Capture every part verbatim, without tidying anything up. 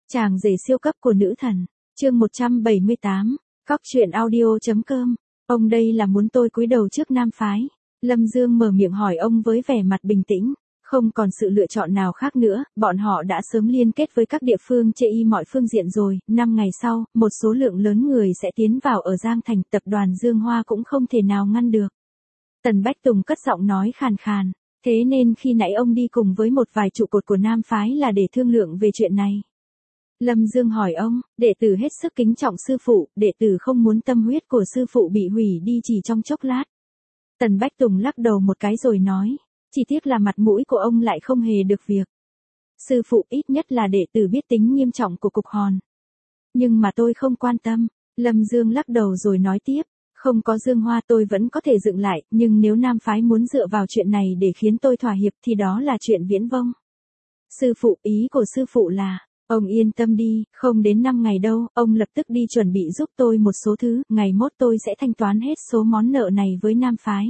Chàng rể siêu cấp của nữ thần, chương một trăm bảy mươi tám, cóc truyện audio.com, ông đây là muốn tôi cúi đầu trước nam phái. Lâm Dương mở miệng hỏi ông với vẻ mặt bình tĩnh, không còn sự lựa chọn nào khác nữa, bọn họ đã sớm liên kết với các địa phương chê y mọi phương diện rồi, năm ngày sau, một số lượng lớn người sẽ tiến vào ở Giang Thành, tập đoàn Dương Hoa cũng không thể nào ngăn được. Tần Bách Tùng cất giọng nói khàn khàn, thế nên khi nãy ông đi cùng với một vài trụ cột của nam phái là để thương lượng về chuyện này. Lâm Dương hỏi ông, đệ tử hết sức kính trọng sư phụ, đệ tử không muốn tâm huyết của sư phụ bị hủy đi chỉ trong chốc lát. Tần Bách Tùng lắc đầu một cái rồi nói, chỉ tiếc là mặt mũi của ông lại không hề được việc. Sư phụ ít nhất là đệ tử biết tính nghiêm trọng của cục hòn. Nhưng mà tôi không quan tâm, Lâm Dương lắc đầu rồi nói tiếp, không có Dương Hoa tôi vẫn có thể dựng lại, nhưng nếu nam phái muốn dựa vào chuyện này để khiến tôi thỏa hiệp thì đó là chuyện viễn vông. Sư phụ, ý của sư phụ là, ông yên tâm đi, không đến năm ngày đâu, ông lập tức đi chuẩn bị giúp tôi một số thứ, ngày mốt tôi sẽ thanh toán hết số món nợ này với nam phái.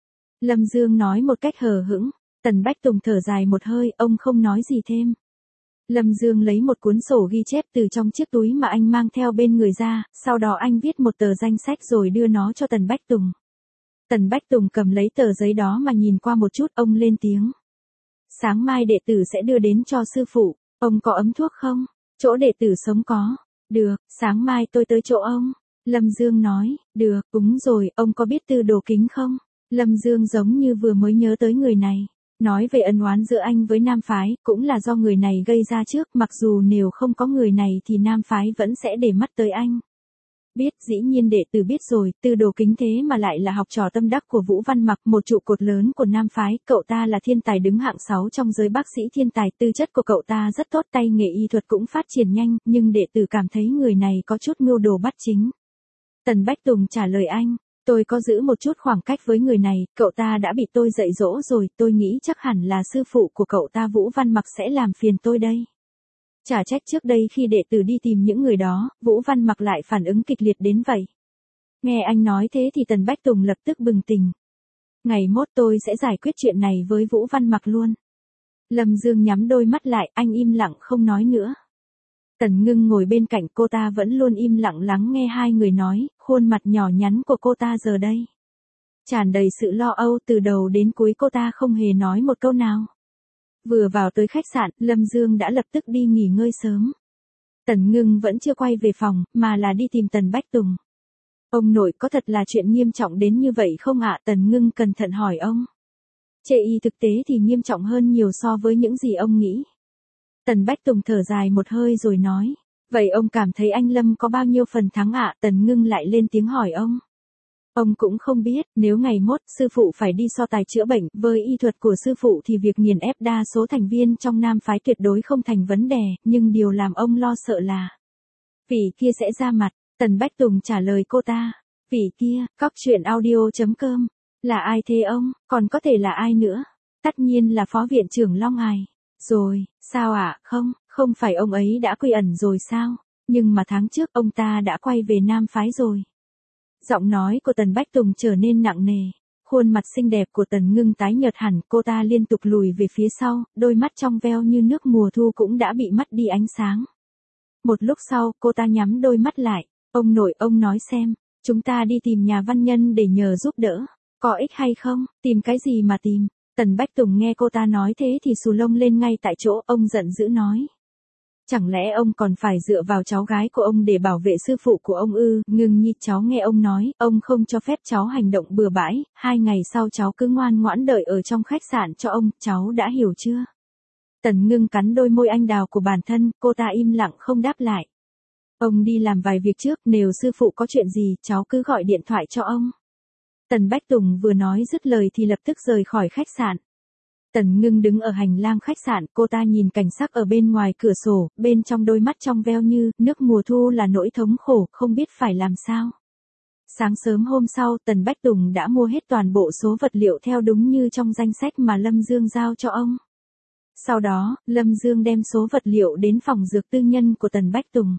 Lâm Dương nói một cách hờ hững, Tần Bách Tùng thở dài một hơi, ông không nói gì thêm. Lâm Dương lấy một cuốn sổ ghi chép từ trong chiếc túi mà anh mang theo bên người ra, sau đó anh viết một tờ danh sách rồi đưa nó cho Tần Bách Tùng. Tần Bách Tùng cầm lấy tờ giấy đó mà nhìn qua một chút, ông lên tiếng. Sáng mai đệ tử sẽ đưa đến cho sư phụ, ông có ấm thuốc không? Chỗ đệ tử sống có. Được, sáng mai tôi tới chỗ ông. Lâm Dương nói, được, đúng rồi, ông có biết Tư Đồ Kính không? Lâm Dương giống như vừa mới nhớ tới người này. Nói về ân oán giữa anh với nam phái, cũng là do người này gây ra trước, mặc dù nếu không có người này thì nam phái vẫn sẽ để mắt tới anh. Biết, dĩ nhiên đệ tử biết rồi, Tư Đồ Kính thế mà lại là học trò tâm đắc của Vũ Văn Mặc, một trụ cột lớn của nam phái, cậu ta là thiên tài đứng hạng sáu trong giới bác sĩ thiên tài, tư chất của cậu ta rất tốt, tay nghề y thuật cũng phát triển nhanh, nhưng đệ tử cảm thấy người này có chút mưu đồ bắt chính. Tần Bách Tùng trả lời anh, tôi có giữ một chút khoảng cách với người này, cậu ta đã bị tôi dạy dỗ rồi, tôi nghĩ chắc hẳn là sư phụ của cậu ta Vũ Văn Mặc sẽ làm phiền tôi đây. Chả trách trước đây khi đệ tử đi tìm những người đó, Vũ Văn Mặc lại phản ứng kịch liệt đến vậy. Nghe anh nói thế thì Tần Bách Tùng lập tức bừng tỉnh. Ngày mốt tôi sẽ giải quyết chuyện này với Vũ Văn Mặc luôn. Lâm Dương nhắm đôi mắt lại, anh im lặng không nói nữa. Tần Ngưng ngồi bên cạnh cô ta vẫn luôn im lặng lắng nghe hai người nói, khuôn mặt nhỏ nhắn của cô ta giờ đây tràn đầy sự lo âu, từ đầu đến cuối cô ta không hề nói một câu nào. Vừa vào tới khách sạn, Lâm Dương đã lập tức đi nghỉ ngơi sớm. Tần Ngưng vẫn chưa quay về phòng, mà là đi tìm Tần Bách Tùng. Ông nội, có thật là chuyện nghiêm trọng đến như vậy không ạ? Tần Ngưng cẩn thận hỏi ông. Chê y thực tế thì nghiêm trọng hơn nhiều so với những gì ông nghĩ. Tần Bách Tùng thở dài một hơi rồi nói, vậy ông cảm thấy anh Lâm có bao nhiêu phần thắng ạ? Tần Ngưng lại lên tiếng hỏi ông. Ông cũng không biết, nếu ngày mốt sư phụ phải đi so tài chữa bệnh, với y thuật của sư phụ thì việc nghiền ép đa số thành viên trong nam phái tuyệt đối không thành vấn đề, nhưng điều làm ông lo sợ là vị kia sẽ ra mặt. Tần Bách Tùng trả lời cô ta, vị kia, cóc truyện audio.com, là ai thế ông, còn có thể là ai nữa? Tất nhiên là phó viện trưởng Long Ải. Rồi, sao ạ? À? Không, không phải ông ấy đã quy ẩn rồi sao? Nhưng mà tháng trước ông ta đã quay về nam phái rồi. Giọng nói của Tần Bách Tùng trở nên nặng nề, khuôn mặt xinh đẹp của Tần Ngưng tái nhợt hẳn, cô ta liên tục lùi về phía sau, đôi mắt trong veo như nước mùa thu cũng đã bị mất đi ánh sáng. Một lúc sau, cô ta nhắm đôi mắt lại, ông nội, ông nói xem, chúng ta đi tìm nhà văn nhân để nhờ giúp đỡ, có ích hay không? Tìm cái gì mà tìm? Tần Bách Tùng nghe cô ta nói thế thì xù lông lên ngay tại chỗ, ông giận dữ nói. Chẳng lẽ ông còn phải dựa vào cháu gái của ông để bảo vệ sư phụ của ông ư? Ngưng Nhi, cháu nghe ông nói, ông không cho phép cháu hành động bừa bãi, hai ngày sau cháu cứ ngoan ngoãn đợi ở trong khách sạn cho ông, cháu đã hiểu chưa? Tần Ngưng cắn đôi môi anh đào của bản thân, cô ta im lặng không đáp lại. Ông đi làm vài việc trước, nếu sư phụ có chuyện gì, cháu cứ gọi điện thoại cho ông. Tần Bách Tùng vừa nói dứt lời thì lập tức rời khỏi khách sạn. Tần Ngưng đứng ở hành lang khách sạn, cô ta nhìn cảnh sắc ở bên ngoài cửa sổ, bên trong đôi mắt trong veo như nước mùa thu là nỗi thống khổ, không biết phải làm sao. Sáng sớm hôm sau, Tần Bách Tùng đã mua hết toàn bộ số vật liệu theo đúng như trong danh sách mà Lâm Dương giao cho ông. Sau đó, Lâm Dương đem số vật liệu đến phòng dược tư nhân của Tần Bách Tùng.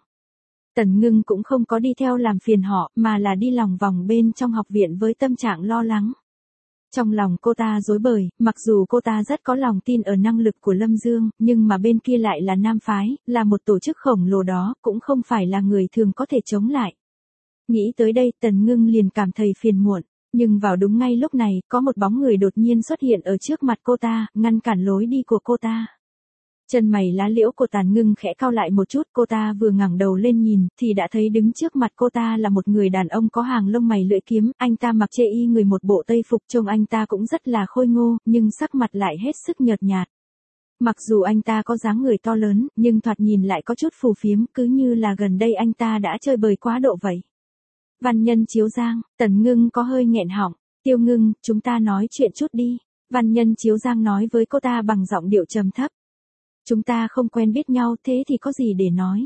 Tần Ngưng cũng không có đi theo làm phiền họ, mà là đi lòng vòng bên trong học viện với tâm trạng lo lắng. Trong lòng cô ta rối bời, mặc dù cô ta rất có lòng tin ở năng lực của Lâm Dương, nhưng mà bên kia lại là nam phái, là một tổ chức khổng lồ đó, cũng không phải là người thường có thể chống lại. Nghĩ tới đây, Tần Ngưng liền cảm thấy phiền muộn, nhưng vào đúng ngay lúc này, có một bóng người đột nhiên xuất hiện ở trước mặt cô ta, ngăn cản lối đi của cô ta. Chân mày lá liễu của Tần Ngưng khẽ cau lại một chút, cô ta vừa ngẩng đầu lên nhìn, thì đã thấy đứng trước mặt cô ta là một người đàn ông có hàng lông mày lưỡi kiếm, anh ta mặc chê y người một bộ tây phục, trông anh ta cũng rất là khôi ngô, nhưng sắc mặt lại hết sức nhợt nhạt. Mặc dù anh ta có dáng người to lớn, nhưng thoạt nhìn lại có chút phù phiếm, cứ như là gần đây anh ta đã chơi bời quá độ vậy. Văn Nhân Chiếu Giang, Tần Ngưng có hơi nghẹn họng, Tiêu Ngưng, chúng ta nói chuyện chút đi. Văn Nhân Chiếu Giang nói với cô ta bằng giọng điệu trầm thấp. Chúng ta không quen biết nhau, thế thì có gì để nói.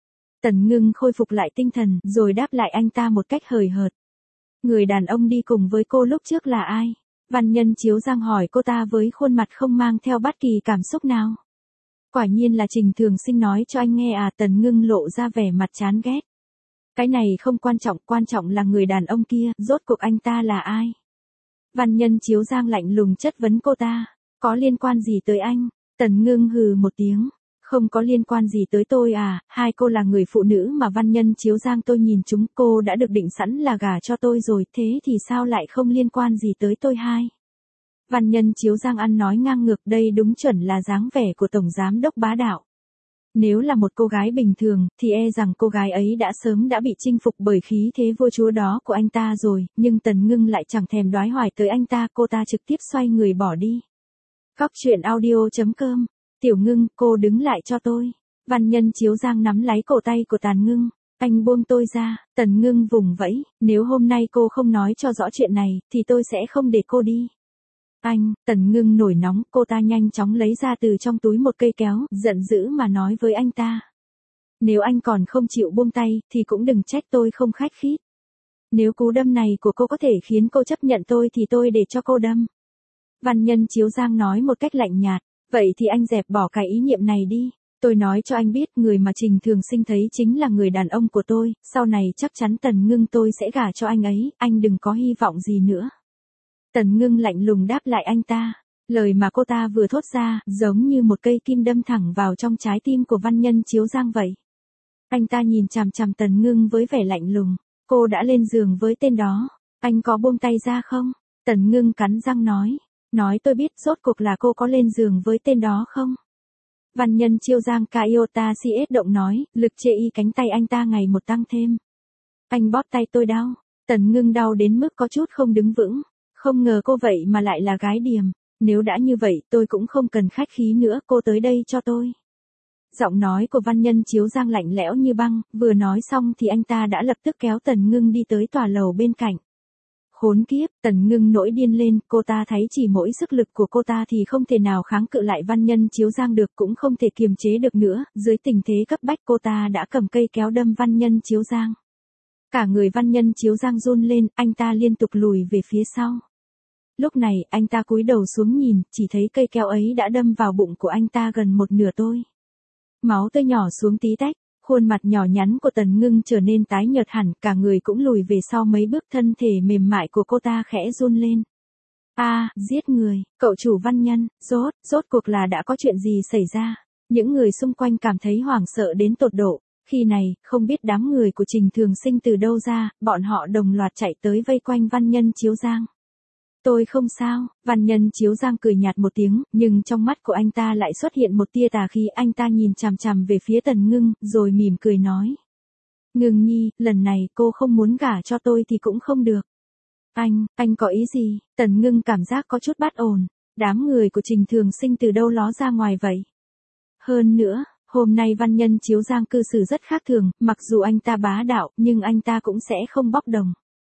Tần Ngưng khôi phục lại tinh thần, rồi đáp lại anh ta một cách hời hợt. Người đàn ông đi cùng với cô lúc trước là ai? Văn Nhân Chiếu Giang hỏi cô ta với khuôn mặt không mang theo bất kỳ cảm xúc nào. Quả nhiên là Trình Thường Sinh nói cho anh nghe à? Tần Ngưng lộ ra vẻ mặt chán ghét. Cái này không quan trọng, quan trọng là người đàn ông kia, rốt cuộc anh ta là ai? Văn Nhân Chiếu Giang lạnh lùng chất vấn cô ta, có liên quan gì tới anh? Tần Ngưng hừ một tiếng, không có liên quan gì tới tôi à, hai cô là người phụ nữ mà Văn Nhân Chiếu Giang tôi nhìn chúng, cô đã được định sẵn là gả cho tôi rồi, thế thì sao lại không liên quan gì tới tôi hai? Văn Nhân Chiếu Giang ăn nói ngang ngược, đây đúng chuẩn là dáng vẻ của Tổng Giám Đốc bá đạo. Nếu là một cô gái bình thường, thì e rằng cô gái ấy đã sớm đã bị chinh phục bởi khí thế vua chúa đó của anh ta rồi, nhưng Tần Ngưng lại chẳng thèm đoái hoài tới anh ta, cô ta trực tiếp xoay người bỏ đi. Góc truyện audio chấm com, Tiểu Ngưng, cô đứng lại cho tôi. Văn Nhân Chiếu Giang nắm lấy cổ tay của Tần Ngưng, anh buông tôi ra. Tần Ngưng vùng vẫy, nếu hôm nay cô không nói cho rõ chuyện này, thì tôi sẽ không để cô đi. Anh, Tần Ngưng nổi nóng, cô ta nhanh chóng lấy ra từ trong túi một cây kéo, giận dữ mà nói với anh ta. Nếu anh còn không chịu buông tay, thì cũng đừng trách tôi không khách khí. Nếu cú đâm này của cô có thể khiến cô chấp nhận tôi thì tôi để cho cô đâm. Văn Nhân Chiếu Giang nói một cách lạnh nhạt, vậy thì anh dẹp bỏ cái ý niệm này đi. Tôi nói cho anh biết, người mà Trình Thường Sinh thấy chính là người đàn ông của tôi, sau này chắc chắn Tần Ngưng tôi sẽ gả cho anh ấy, anh đừng có hy vọng gì nữa. Tần Ngưng lạnh lùng đáp lại anh ta, lời mà cô ta vừa thốt ra, giống như một cây kim đâm thẳng vào trong trái tim của Văn Nhân Chiếu Giang vậy. Anh ta nhìn chằm chằm Tần Ngưng với vẻ lạnh lùng, cô đã lên giường với tên đó, anh có buông tay ra không? Tần Ngưng cắn răng nói, nói tôi biết rốt cuộc là cô có lên giường với tên đó không? Văn Nhân Chiếu Giang Kaiota siết động nói, lực chê y cánh tay anh ta ngày một tăng thêm. Anh bóp tay tôi đau. Tần Ngưng đau đến mức có chút không đứng vững. Không ngờ cô vậy mà lại là gái điềm. Nếu đã như vậy tôi cũng không cần khách khí nữa, cô tới đây cho tôi. Giọng nói của Văn Nhân Chiếu Giang lạnh lẽo như băng, vừa nói xong thì anh ta đã lập tức kéo Tần Ngưng đi tới tòa lầu bên cạnh. Khốn kiếp, Tần Ngưng nổi điên lên, cô ta thấy chỉ mỗi sức lực của cô ta thì không thể nào kháng cự lại Văn Nhân Chiếu Giang được, cũng không thể kiềm chế được nữa, dưới tình thế cấp bách cô ta đã cầm cây kéo đâm Văn Nhân Chiếu Giang. Cả người Văn Nhân Chiếu Giang run lên, anh ta liên tục lùi về phía sau. Lúc này, anh ta cúi đầu xuống nhìn, chỉ thấy cây kéo ấy đã đâm vào bụng của anh ta gần một nửa tôi. Máu tươi nhỏ xuống tí tách. Khuôn mặt nhỏ nhắn của Tần Ngưng trở nên tái nhợt hẳn, cả người cũng lùi về sau mấy bước, thân thể mềm mại của cô ta khẽ run lên. A, à, giết người, cậu chủ Văn Nhân, rốt, rốt cuộc là đã có chuyện gì xảy ra? Những người xung quanh cảm thấy hoảng sợ đến tột độ. Khi này, không biết đám người của Trình Thường Sinh từ đâu ra, bọn họ đồng loạt chạy tới vây quanh Văn Nhân Chiếu Giang. Tôi không sao, Văn Nhân Chiếu Giang cười nhạt một tiếng, nhưng trong mắt của anh ta lại xuất hiện một tia tà khí, anh ta nhìn chằm chằm về phía Tần Ngưng, rồi mỉm cười nói. Ngưng nhi, lần này cô không muốn gả cho tôi thì cũng không được. Anh, anh có ý gì? Tần Ngưng cảm giác có chút bất ổn, đám người của Trình Thường Sinh từ đâu ló ra ngoài vậy? Hơn nữa, hôm nay Văn Nhân Chiếu Giang cư xử rất khác thường, mặc dù anh ta bá đạo, nhưng anh ta cũng sẽ không bóc đồng.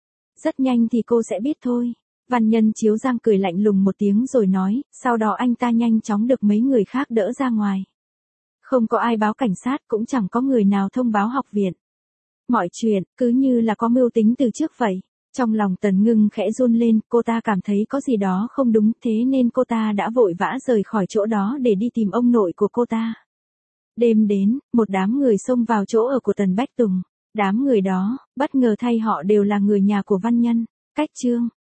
Rất nhanh thì cô sẽ biết thôi. Văn Nhân Chiếu Giang cười lạnh lùng một tiếng rồi nói, sau đó anh ta nhanh chóng được mấy người khác đỡ ra ngoài. Không có ai báo cảnh sát, cũng chẳng có người nào thông báo học viện. Mọi chuyện, cứ như là có mưu tính từ trước vậy. Trong lòng Tần Ngưng khẽ run lên, cô ta cảm thấy có gì đó không đúng, thế nên cô ta đã vội vã rời khỏi chỗ đó để đi tìm ông nội của cô ta. Đêm đến, một đám người xông vào chỗ ở của Tần Bách Tùng. Đám người đó, bất ngờ thay họ đều là người nhà của Văn Nhân. Cách chương